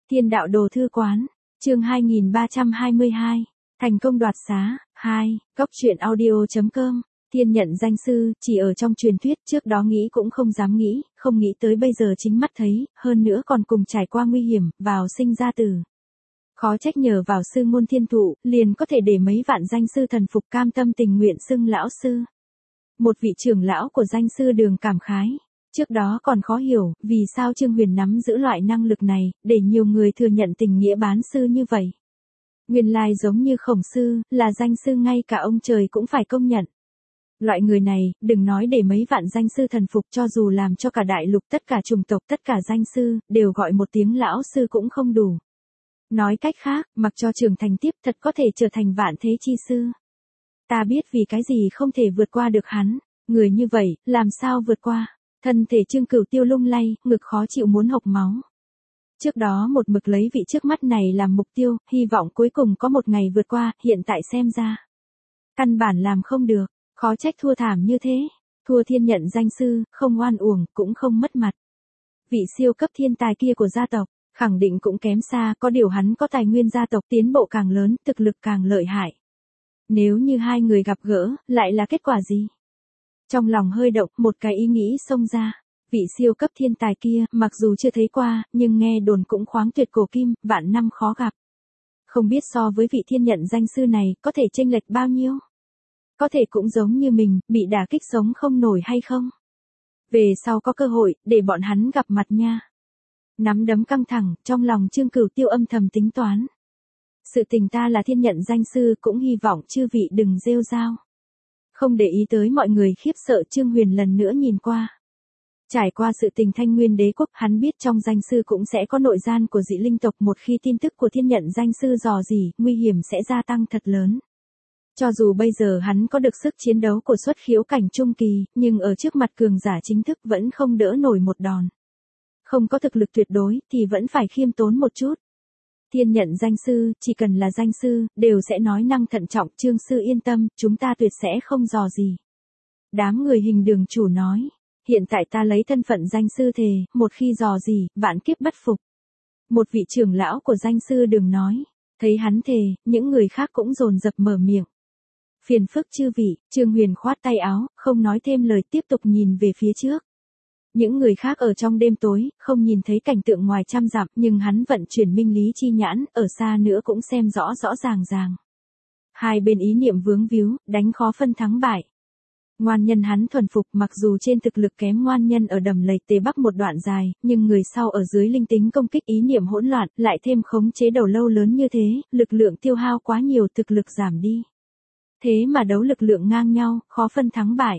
Thiên đạo đồ thư quán, chương 2322, thành công đoạt xá, 2, góc truyện audio.com, thiên nhận danh sư, chỉ ở trong truyền thuyết trước đó nghĩ cũng không dám nghĩ, không nghĩ tới bây giờ chính mắt thấy, hơn nữa còn cùng trải qua nguy hiểm, vào sinh ra tử. Khó trách nhờ vào sư môn thiên thụ, liền có thể để mấy vạn danh sư thần phục cam tâm tình nguyện xưng lão sư. Một vị trưởng lão của danh sư đường cảm khái. Trước đó còn khó hiểu, vì sao Trương Huyền nắm giữ loại năng lực này, để nhiều người thừa nhận tình nghĩa bán sư như vậy. Nguyên lai giống như Khổng sư, là danh sư ngay cả ông trời cũng phải công nhận. Loại người này, đừng nói để mấy vạn danh sư thần phục cho dù làm cho cả đại lục tất cả chủng tộc tất cả danh sư, đều gọi một tiếng lão sư cũng không đủ. Nói cách khác, mặc cho trưởng thành tiếp thật có thể trở thành vạn thế chi sư. Ta biết vì cái gì không thể vượt qua được hắn, người như vậy, làm sao vượt qua. Thân thể Trương Cửu Tiêu lung lay, ngực khó chịu muốn hộc máu. Trước đó một mực lấy vị trước mắt này làm mục tiêu, hy vọng cuối cùng có một ngày vượt qua, hiện tại xem ra. Căn bản làm không được, khó trách thua thảm như thế. Thua thiên nhận danh sư, không oan uổng, cũng không mất mặt. Vị siêu cấp thiên tài kia của gia tộc, khẳng định cũng kém xa, có điều hắn có tài nguyên gia tộc tiến bộ càng lớn, thực lực càng lợi hại. Nếu như hai người gặp gỡ, lại là kết quả gì? Trong lòng hơi động, một cái ý nghĩ xông ra. Vị siêu cấp thiên tài kia, mặc dù chưa thấy qua, nhưng nghe đồn cũng khoáng tuyệt cổ kim, vạn năm khó gặp. Không biết so với vị thiên nhận danh sư này, có thể chênh lệch bao nhiêu? Có thể cũng giống như mình, bị đả kích sống không nổi hay không? Về sau có cơ hội, để bọn hắn gặp mặt nha. Nắm đấm căng thẳng, trong lòng Trương Cửu Tiêu âm thầm tính toán. Sự tình ta là thiên nhận danh sư, cũng hy vọng chư vị đừng rêu rao. Không để ý tới mọi người khiếp sợ, Trương Huyền lần nữa nhìn qua. Trải qua sự tình Thanh Nguyên Đế quốc, hắn biết trong danh sư cũng sẽ có nội gian của dị linh tộc, một khi tin tức của thiên nhận danh sư dò dỉ, nguy hiểm sẽ gia tăng thật lớn. Cho dù bây giờ hắn có được sức chiến đấu của xuất khiếu cảnh trung kỳ, nhưng ở trước mặt cường giả chính thức vẫn không đỡ nổi một đòn. Không có thực lực tuyệt đối, thì vẫn phải khiêm tốn một chút. Thiên nhận danh sư, chỉ cần là danh sư, đều sẽ nói năng thận trọng, Trương sư yên tâm, chúng ta tuyệt sẽ không dò gì. Đám người hình đường chủ nói, hiện tại ta lấy thân phận danh sư thề, một khi dò gì, vạn kiếp bất phục. Một vị trưởng lão của danh sư đường nói, thấy hắn thề, những người khác cũng dồn dập mở miệng. Phiền phức chư vị, Trương Huyền khoát tay áo, không nói thêm lời, tiếp tục nhìn về phía trước. Những người khác ở trong đêm tối, không nhìn thấy cảnh tượng ngoài trăm dặm, nhưng hắn vận chuyển minh lý chi nhãn, ở xa nữa cũng xem rõ rõ ràng ràng. Hai bên ý niệm vướng víu, đánh khó phân thắng bại. Ngoan nhân hắn thuần phục, mặc dù trên thực lực kém ngoan nhân ở đầm lầy Tề Bắc một đoạn dài, nhưng người sau ở dưới linh tính công kích ý niệm hỗn loạn, lại thêm khống chế đầu lâu lớn như thế, lực lượng tiêu hao quá nhiều, thực lực giảm đi. Thế mà đấu lực lượng ngang nhau, khó phân thắng bại.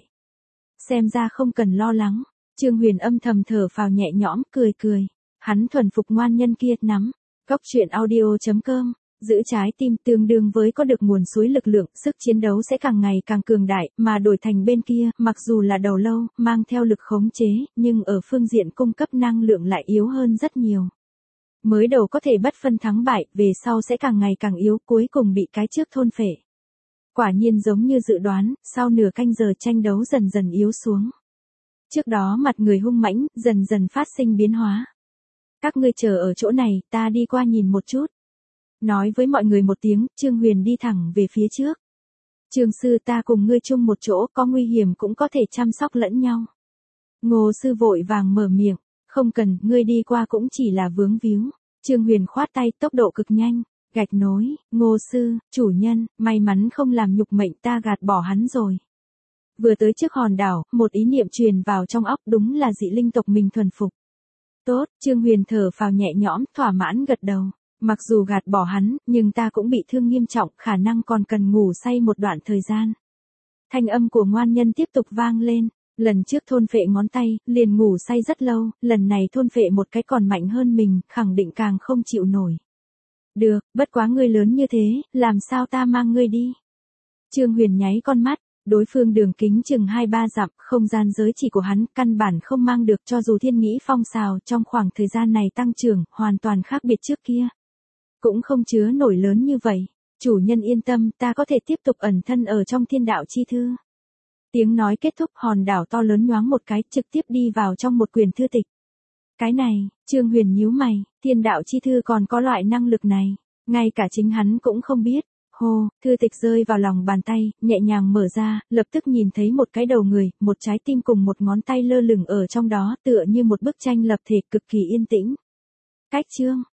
Xem ra không cần lo lắng. Trương Huyền âm thầm thở phào nhẹ nhõm, cười cười. Hắn thuần phục ngoan nhân kia, nắm. Góc truyện audio.com, giữ trái tim tương đương với có được nguồn suối lực lượng, sức chiến đấu sẽ càng ngày càng cường đại, mà đổi thành bên kia, mặc dù là đầu lâu, mang theo lực khống chế, nhưng ở phương diện cung cấp năng lượng lại yếu hơn rất nhiều. Mới đầu có thể bất phân thắng bại, về sau sẽ càng ngày càng yếu, cuối cùng bị cái trước thôn phệ. Quả nhiên giống như dự đoán, sau nửa canh giờ tranh đấu dần dần yếu xuống. Trước đó mặt người hung mãnh, dần dần phát sinh biến hóa. Các ngươi chờ ở chỗ này, ta đi qua nhìn một chút. Nói với mọi người một tiếng, Trương Huyền đi thẳng về phía trước. Trương sư, ta cùng ngươi chung một chỗ, có nguy hiểm cũng có thể chăm sóc lẫn nhau. Ngô sư vội vàng mở miệng, không cần, ngươi đi qua cũng chỉ là vướng víu. Trương Huyền khoát tay, tốc độ cực nhanh. Gạch nối, Ngô sư, chủ nhân, may mắn không làm nhục mệnh, ta gạt bỏ hắn rồi. Vừa tới trước hòn đảo, một ý niệm truyền vào trong óc, đúng là dị linh tộc mình thuần phục. Tốt, Trương Huyền thở phào nhẹ nhõm, thỏa mãn gật đầu. Mặc dù gạt bỏ hắn, nhưng ta cũng bị thương nghiêm trọng, khả năng còn cần ngủ say một đoạn thời gian. Thanh âm của ngoan nhân tiếp tục vang lên. Lần trước thôn phệ ngón tay, liền ngủ say rất lâu, lần này thôn phệ một cái còn mạnh hơn mình, khẳng định càng không chịu nổi. Được, bất quá ngươi lớn như thế, làm sao ta mang ngươi đi? Trương Huyền nháy con mắt, đối phương đường kính chừng 2-3 dặm, không gian giới chỉ của hắn, căn bản không mang được, cho dù thiên nghĩ phong xào, trong khoảng thời gian này tăng trưởng, hoàn toàn khác biệt trước kia. Cũng không chứa nổi lớn như vậy. Chủ nhân yên tâm, ta có thể tiếp tục ẩn thân ở trong thiên đạo chi thư. Tiếng nói kết thúc, hòn đảo to lớn nhoáng một cái, trực tiếp đi vào trong một quyển thư tịch. Cái này, Trương Huyền nhíu mày, thiên đạo chi thư còn có loại năng lực này, ngay cả chính hắn cũng không biết. Hô, thư tịch rơi vào lòng bàn tay, nhẹ nhàng mở ra, lập tức nhìn thấy một cái đầu người, một trái tim cùng một ngón tay lơ lửng ở trong đó, tựa như một bức tranh lập thể cực kỳ yên tĩnh. Cách chương